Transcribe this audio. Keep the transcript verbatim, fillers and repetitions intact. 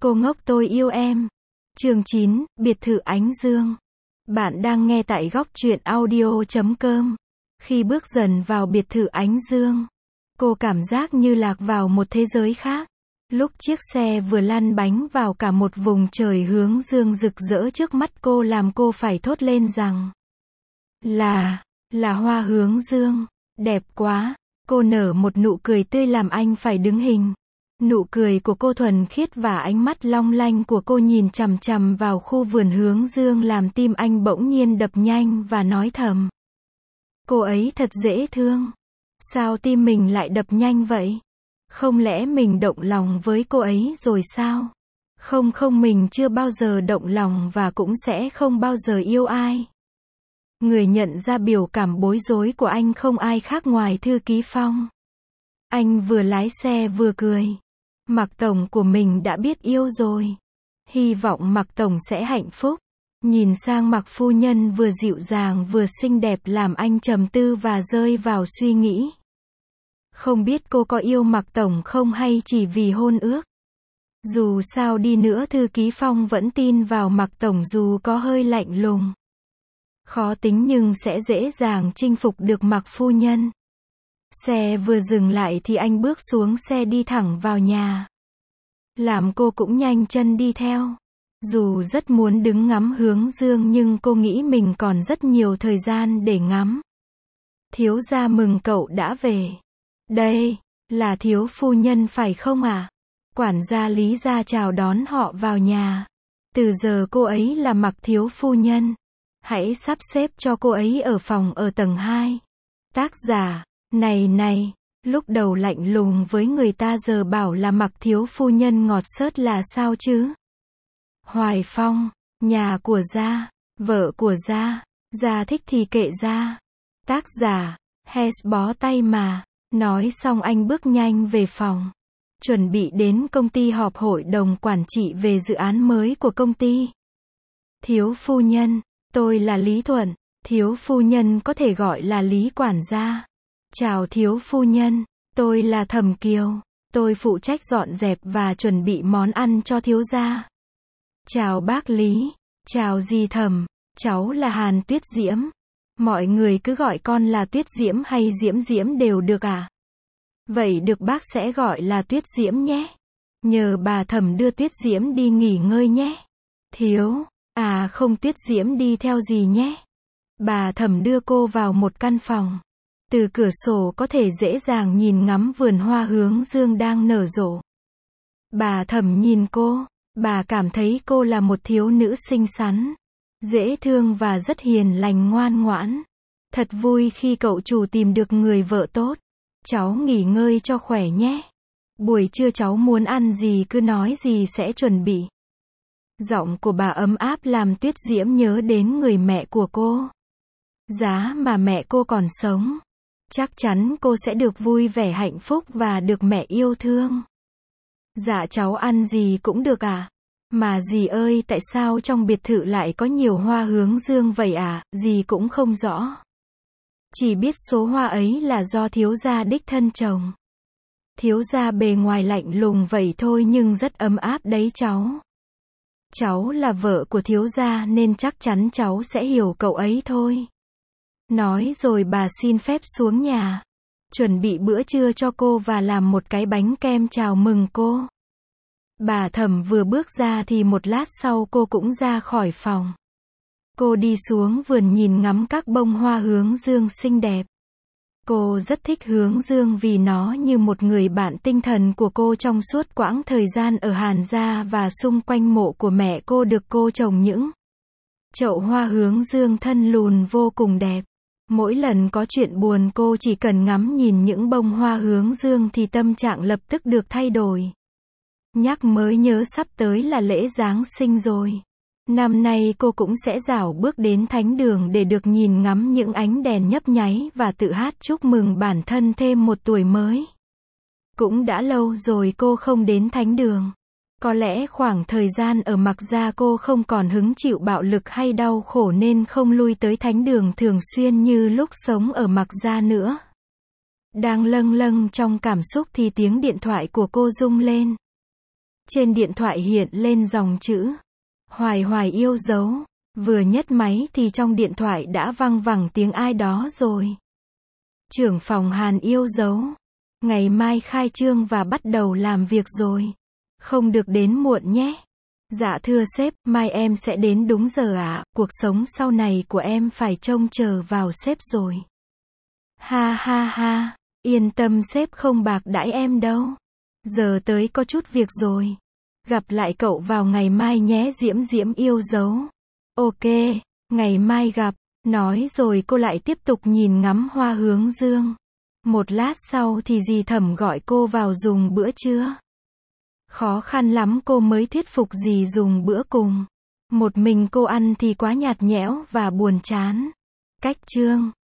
Cô ngốc tôi yêu em. Chương chín, biệt thự ánh dương. Bạn đang nghe tại góc truyện audio chấm com. Khi bước dần vào biệt thự ánh dương, cô cảm giác như lạc vào một thế giới khác. Lúc chiếc xe vừa lăn bánh vào cả một vùng trời hướng dương rực rỡ trước mắt cô làm cô phải thốt lên rằng Là, là hoa hướng dương. Đẹp quá. Cô nở một nụ cười tươi làm anh phải đứng hình. Nụ cười của cô thuần khiết và ánh mắt long lanh của cô nhìn chằm chằm vào khu vườn hướng dương làm tim anh bỗng nhiên đập nhanh và nói thầm. Cô ấy thật dễ thương. Sao tim mình lại đập nhanh vậy? Không lẽ mình động lòng với cô ấy rồi sao? Không không mình chưa bao giờ động lòng và cũng sẽ không bao giờ yêu ai. Người nhận ra biểu cảm bối rối của anh không ai khác ngoài thư ký Phong. Anh vừa lái xe vừa cười. Mạc Tổng của mình đã biết yêu rồi. Hy vọng Mạc Tổng sẽ hạnh phúc. Nhìn sang Mạc Phu Nhân vừa dịu dàng vừa xinh đẹp làm anh trầm tư và rơi vào suy nghĩ. Không biết cô có yêu Mạc Tổng không hay chỉ vì hôn ước. Dù sao đi nữa thư ký Phong vẫn tin vào Mạc Tổng dù có hơi lạnh lùng. Khó tính nhưng sẽ dễ dàng chinh phục được Mạc Phu Nhân. Xe vừa dừng lại thì anh bước xuống xe đi thẳng vào nhà. Làm cô cũng nhanh chân đi theo. Dù rất muốn đứng ngắm hướng dương nhưng cô nghĩ mình còn rất nhiều thời gian để ngắm. Thiếu gia mừng cậu đã về. Đây, là thiếu phu nhân phải không ạ? À? Quản gia Lý ra chào đón họ vào nhà. Từ giờ cô ấy là Mạc thiếu phu nhân. Hãy sắp xếp cho cô ấy ở phòng ở tầng hai. Tác giả, này này, lúc đầu lạnh lùng với người ta giờ bảo là Mạc thiếu phu nhân ngọt xớt là sao chứ? Hoài Phong, nhà của gia, vợ của gia, gia thích thì kệ gia. Tác giả, Hes bó tay mà. Nói xong anh bước nhanh về phòng. Chuẩn bị đến công ty họp hội đồng quản trị về dự án mới của công ty. Thiếu phu nhân, tôi là Lý Thuận. Thiếu phu nhân có thể gọi là Lý quản gia. Chào thiếu phu nhân, tôi là Thẩm Kiều. Tôi phụ trách dọn dẹp và chuẩn bị món ăn cho thiếu gia. Chào bác Lý. Chào dì Thẩm. Cháu là Hàn Tuyết Diễm. Mọi người cứ gọi con là Tuyết Diễm hay Diễm Diễm đều được à? Vậy được bác sẽ gọi là Tuyết Diễm nhé. Nhờ bà Thẩm đưa Tuyết Diễm đi nghỉ ngơi nhé. Thiếu, à không Tuyết Diễm đi theo gì nhé. Bà Thẩm đưa cô vào một căn phòng. Từ cửa sổ có thể dễ dàng nhìn ngắm vườn hoa hướng dương đang nở rộ. Bà Thẩm nhìn cô, bà cảm thấy cô là một thiếu nữ xinh xắn, dễ thương và rất hiền lành ngoan ngoãn. Thật vui khi cậu chủ tìm được người vợ tốt. Cháu nghỉ ngơi cho khỏe nhé. Buổi trưa cháu muốn ăn gì cứ nói gì sẽ chuẩn bị. Giọng của bà ấm áp làm Tuyết Diễm nhớ đến người mẹ của cô. Giá mà mẹ cô còn sống, chắc chắn cô sẽ được vui vẻ hạnh phúc và được mẹ yêu thương. Dạ cháu ăn gì cũng được à? Mà dì ơi tại sao trong biệt thự lại có nhiều hoa hướng dương vậy à? Dì cũng không rõ. Chỉ biết số hoa ấy là do thiếu gia đích thân trồng. Thiếu gia bề ngoài lạnh lùng vậy thôi nhưng rất ấm áp đấy cháu. Cháu là vợ của thiếu gia nên chắc chắn cháu sẽ hiểu cậu ấy thôi. Nói rồi bà xin phép xuống nhà. Chuẩn bị bữa trưa cho cô và làm một cái bánh kem chào mừng cô. Bà Thẩm vừa bước ra thì một lát sau cô cũng ra khỏi phòng. Cô đi xuống vườn nhìn ngắm các bông hoa hướng dương xinh đẹp. Cô rất thích hướng dương vì nó như một người bạn tinh thần của cô trong suốt quãng thời gian ở Hàn gia và xung quanh mộ của mẹ cô được cô trồng những chậu hoa hướng dương thân lùn vô cùng đẹp. Mỗi lần có chuyện buồn cô chỉ cần ngắm nhìn những bông hoa hướng dương thì tâm trạng lập tức được thay đổi. Nhắc mới nhớ sắp tới là lễ Giáng sinh rồi. Năm nay cô cũng sẽ rảo bước đến thánh đường để được nhìn ngắm những ánh đèn nhấp nháy và tự hát chúc mừng bản thân thêm một tuổi mới. Cũng đã lâu rồi cô không đến thánh đường. Có lẽ khoảng thời gian ở Mạc gia cô không còn hứng chịu bạo lực hay đau khổ nên không lui tới thánh đường thường xuyên như lúc sống ở Mạc gia nữa. Đang lâng lâng trong cảm xúc thì tiếng điện thoại của cô rung lên. Trên điện thoại hiện lên dòng chữ. Hoài Hoài yêu dấu. Vừa nhấc máy thì trong điện thoại đã văng vẳng tiếng ai đó rồi. Trưởng phòng Hàn yêu dấu. Ngày mai khai trương và bắt đầu làm việc rồi. Không được đến muộn nhé. Dạ thưa sếp, mai em sẽ đến đúng giờ ạ, à, cuộc sống sau này của em phải trông chờ vào sếp rồi. Ha ha ha, yên tâm sếp không bạc đãi em đâu. Giờ tới có chút việc rồi. Gặp lại cậu vào ngày mai nhé Diễm Diễm yêu dấu. Ok, ngày mai gặp. Nói rồi cô lại tiếp tục nhìn ngắm Hoa Hướng Dương. Một lát sau thì dì Thẩm gọi cô vào dùng bữa trưa. Khó khăn lắm cô mới thuyết phục dì dùng bữa cùng. Một mình cô ăn thì quá nhạt nhẽo và buồn chán. Cách chương